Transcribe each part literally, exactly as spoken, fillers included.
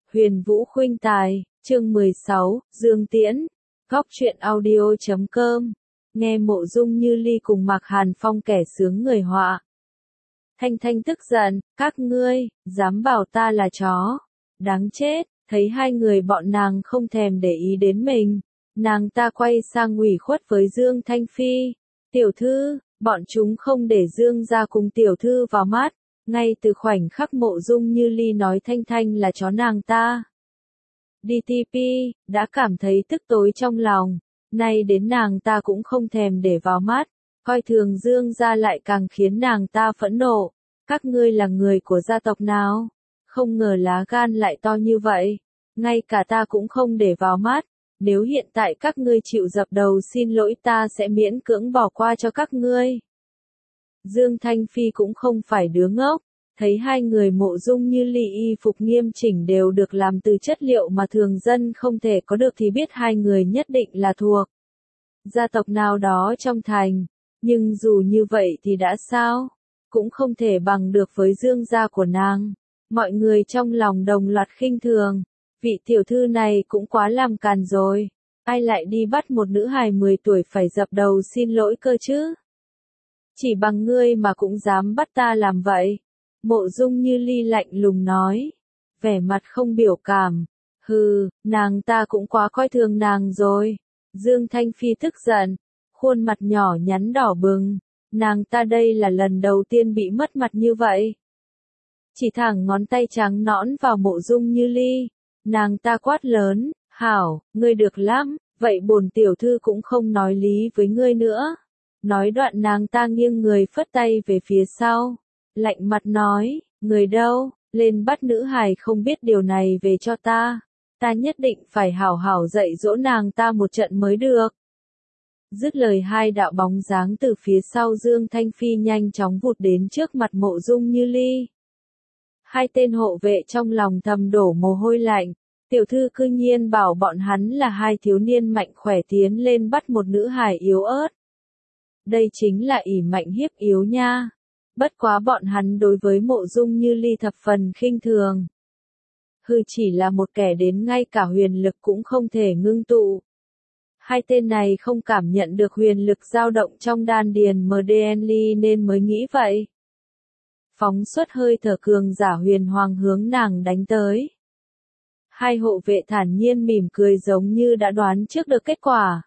Huyền Vũ Khuynh Tài, chương mười sáu, Dương Tiễn, góc truyện audio chấm com, nghe Mộ Dung Như Ly cùng Mạc Hàn Phong kẻ sướng người họa. Thanh Thanh tức giận, các ngươi, dám bảo ta là chó, đáng chết, thấy hai người bọn nàng không thèm để ý đến mình, nàng ta quay sang ủy khuất với Dương Thanh Phi, tiểu thư, bọn chúng không để Dương gia cùng tiểu thư vào mắt. Ngay từ khoảnh khắc Mộ Dung Như Ly nói Thanh Thanh là chó nàng ta. đê tê pê, đã cảm thấy tức tối trong lòng, nay đến nàng ta cũng không thèm để vào mắt, coi thường Dương gia lại càng khiến nàng ta phẫn nộ. Các ngươi là người của gia tộc nào? Không ngờ lá gan lại to như vậy, ngay cả ta cũng không để vào mắt, nếu hiện tại các ngươi chịu dập đầu xin lỗi ta sẽ miễn cưỡng bỏ qua cho các ngươi. Dương Thanh Phi cũng không phải đứa ngốc, thấy hai người Mộ Dung Như Ly y phục nghiêm chỉnh đều được làm từ chất liệu mà thường dân không thể có được thì biết hai người nhất định là thuộc gia tộc nào đó trong thành, nhưng dù như vậy thì đã sao, cũng không thể bằng được với Dương gia của nàng. Mọi người trong lòng đồng loạt khinh thường, vị tiểu thư này cũng quá làm càn rồi, ai lại đi bắt một nữ hài mười tuổi phải dập đầu xin lỗi cơ chứ? Chỉ bằng ngươi mà cũng dám bắt ta làm vậy? Mộ Dung Như Ly lạnh lùng nói, vẻ mặt không biểu cảm, hừ, nàng ta cũng quá coi thường nàng rồi. Dương Thanh Phi tức giận, khuôn mặt nhỏ nhắn đỏ bừng, nàng ta đây là lần đầu tiên bị mất mặt như vậy. Chỉ thẳng ngón tay trắng nõn vào Mộ Dung Như Ly, nàng ta quát lớn, hảo, ngươi được lắm, vậy bổn tiểu thư cũng không nói lý với ngươi nữa. Nói đoạn nàng ta nghiêng người phất tay về phía sau, lạnh mặt nói, người đâu, lên bắt nữ hài không biết điều này về cho ta, ta nhất định phải hảo hảo dạy dỗ nàng ta một trận mới được. Dứt lời hai đạo bóng dáng từ phía sau Dương Thanh Phi nhanh chóng vụt đến trước mặt Mộ Dung Như Ly. Hai tên hộ vệ trong lòng thầm đổ mồ hôi lạnh, tiểu thư cư nhiên bảo bọn hắn là hai thiếu niên mạnh khỏe tiến lên bắt một nữ hài yếu ớt. Đây chính là ỷ mạnh hiếp yếu nha. Bất quá bọn hắn đối với Mộ Dung Như Ly thập phần khinh thường. Hư chỉ là một kẻ đến ngay cả huyền lực cũng không thể ngưng tụ. Hai tên này không cảm nhận được huyền lực dao động trong đan điền em đê en ly nên mới nghĩ vậy. Phóng xuất hơi thở cường giả huyền hoàng hướng nàng đánh tới. Hai hộ vệ thản nhiên mỉm cười giống như đã đoán trước được kết quả.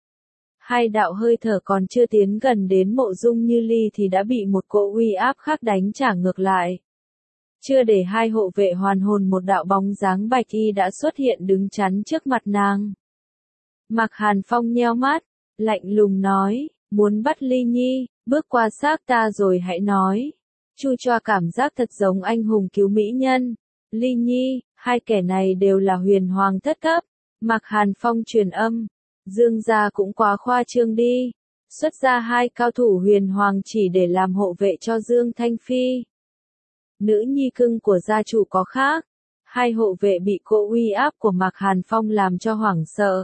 Hai đạo hơi thở còn chưa tiến gần đến Mộ Dung Như Ly thì đã bị một cỗ uy áp khác đánh trả ngược lại. Chưa để hai hộ vệ hoàn hồn một đạo bóng dáng bạch y đã xuất hiện đứng chắn trước mặt nàng. Mạc Hàn Phong nheo mắt, lạnh lùng nói, muốn bắt Ly Nhi, bước qua xác ta rồi hãy nói. Chu Choa cảm giác thật giống anh hùng cứu mỹ nhân. Ly Nhi, hai kẻ này đều là huyền hoàng thất cấp. Mạc Hàn Phong truyền âm. Dương gia cũng quá khoa trương đi, xuất ra hai cao thủ huyền hoàng chỉ để làm hộ vệ cho Dương Thanh Phi. Nữ nhi cưng của gia chủ có khác, hai hộ vệ bị cỗ uy áp của Mạc Hàn Phong làm cho hoảng sợ.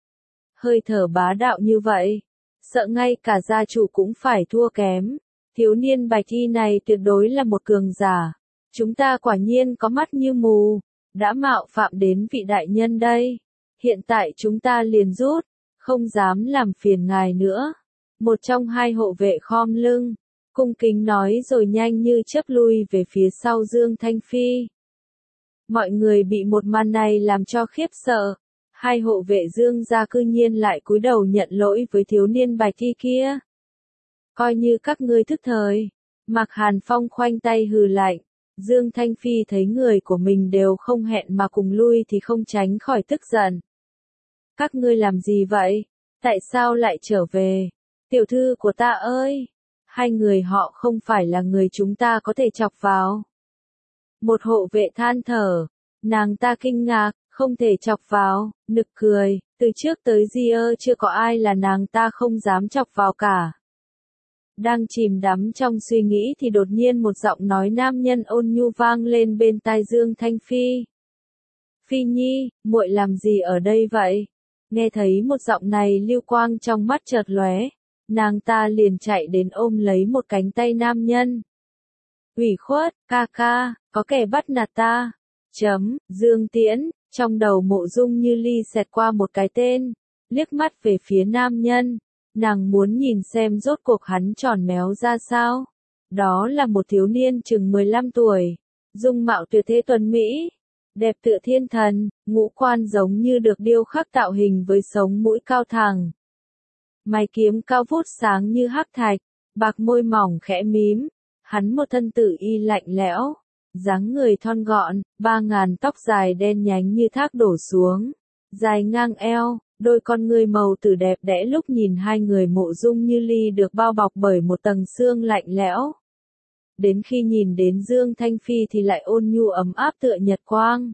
Hơi thở bá đạo như vậy, sợ ngay cả gia chủ cũng phải thua kém, thiếu niên bạch y này tuyệt đối là một cường giả, chúng ta quả nhiên có mắt như mù, đã mạo phạm đến vị đại nhân đây. Hiện tại chúng ta liền rút, không dám làm phiền ngài nữa. Một trong hai hộ vệ khom lưng, cung kính nói rồi nhanh như chớp lui về phía sau Dương Thanh Phi. Mọi người bị một màn này làm cho khiếp sợ. Hai hộ vệ Dương gia cư nhiên lại cúi đầu nhận lỗi với thiếu niên bạch y kia. Coi như các ngươi thức thời. Mạc Hàn Phong khoanh tay hừ lạnh. Dương Thanh Phi thấy người của mình đều không hẹn mà cùng lui thì không tránh khỏi tức giận. Các ngươi làm gì vậy? Tại sao lại trở về? Tiểu thư của ta ơi! Hai người họ không phải là người chúng ta có thể chọc vào. Một hộ vệ than thở. Nàng ta kinh ngạc, không thể chọc vào, nực cười. Từ trước tới giờ chưa có ai là nàng ta không dám chọc vào cả. Đang chìm đắm trong suy nghĩ thì đột nhiên một giọng nói nam nhân ôn nhu vang lên bên tai Dương Thanh Phi. Phi Nhi, muội làm gì ở đây vậy? Nghe thấy một giọng này lưu quang trong mắt chợt lóe, nàng ta liền chạy đến ôm lấy một cánh tay nam nhân. Ủy khuất, ca ca, có kẻ bắt nạt ta. Chấm, Dương Tiễn, trong đầu Mộ Dung Như Ly xẹt qua một cái tên, liếc mắt về phía nam nhân, nàng muốn nhìn xem rốt cuộc hắn tròn méo ra sao. Đó là một thiếu niên chừng mười lăm tuổi, dung mạo tuyệt thế tuấn mỹ, đẹp tựa thiên thần, ngũ quan giống như được điêu khắc tạo hình với sống mũi cao thẳng. Mày kiếm cao vút sáng như hắc thạch, bạc môi mỏng khẽ mím, hắn một thân tử y lạnh lẽo, dáng người thon gọn, ba ngàn tóc dài đen nhánh như thác đổ xuống, dài ngang eo, đôi con ngươi màu tử đẹp đẽ lúc nhìn hai người Mộ Dung Như Ly được bao bọc bởi một tầng sương lạnh lẽo. Đến khi nhìn đến Dương Thanh Phi thì lại ôn nhu ấm áp tựa nhật quang.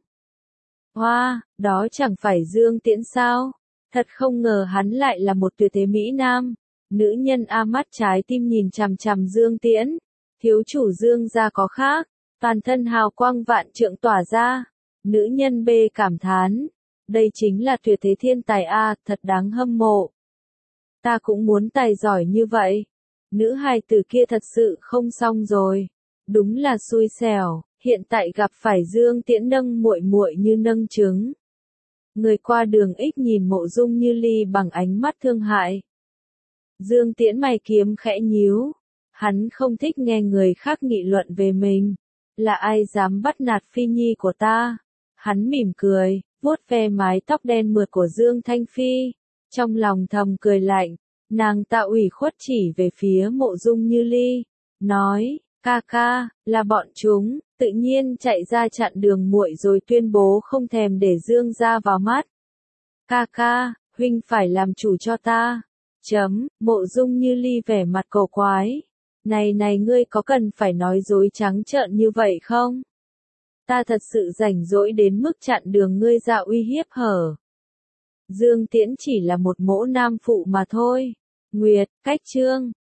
Hoa, đó chẳng phải Dương Tiễn sao? Thật không ngờ hắn lại là một tuyệt thế mỹ nam. Nữ nhân a mắt trái tim nhìn chằm chằm Dương Tiễn. Thiếu chủ Dương gia có khác, toàn thân hào quang vạn trượng tỏa ra. Nữ nhân B cảm thán. Đây chính là tuyệt thế thiên tài a, thật đáng hâm mộ. Ta cũng muốn tài giỏi như vậy. Nữ hài tử kia thật sự không xong rồi. Đúng là xui xẻo, hiện tại gặp phải Dương Tiễn nâng muội muội như nâng trứng. Người qua đường ích nhìn Mộ Dung Như Ly bằng ánh mắt thương hại. Dương Tiễn mày kiếm khẽ nhíu. Hắn không thích nghe người khác nghị luận về mình. Là ai dám bắt nạt phi nhi của ta? Hắn mỉm cười, vuốt ve mái tóc đen mượt của Dương Thanh Phi. Trong lòng thầm cười lạnh, nàng ta ủy khuất chỉ về phía Mộ Dung Như Ly. Nói, ca ca, là bọn chúng, tự nhiên chạy ra chặn đường muội rồi tuyên bố không thèm để Dương gia vào mắt. Ca ca, huynh phải làm chủ cho ta. Chấm, Mộ Dung Như Ly vẻ mặt cổ quái. Này này ngươi có cần phải nói dối trắng trợn như vậy không? Ta thật sự rảnh rỗi đến mức chặn đường ngươi ra uy hiếp hở. Dương Tiễn chỉ là một mỗ nam phụ mà thôi. Nguyệt, cách chương.